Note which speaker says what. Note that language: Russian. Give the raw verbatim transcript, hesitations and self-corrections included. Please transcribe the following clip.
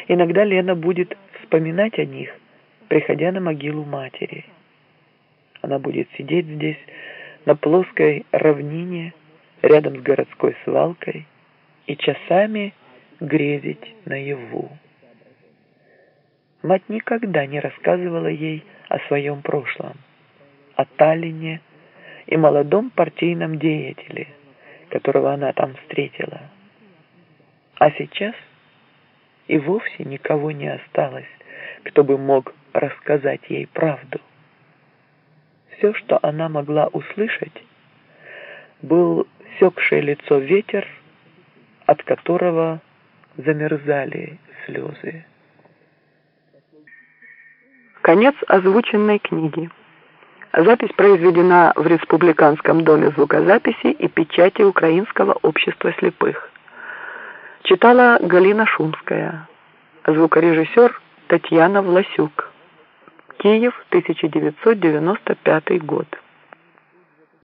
Speaker 1: Иногда Лена будет вспоминать о них, приходя на могилу матери. Она будет сидеть здесь, на плоской равнине, рядом с городской свалкой, и часами грезить наяву. Мать никогда не рассказывала ей о своем прошлом, о Таллине и молодом партийном деятеле, которого она там встретила. А сейчас и вовсе никого не осталось, кто бы мог рассказать ей правду. Все, что она могла услышать, был секшее лицо ветер, от которого замерзали слезы. Конец озвученной книги. Запись произведена в Республиканском доме звукозаписи и печати Украинского общества слепых. Читала Галина Шумская. Звукорежиссер Татьяна Власюк. Киев, тысяча девятьсот девяносто пятый год.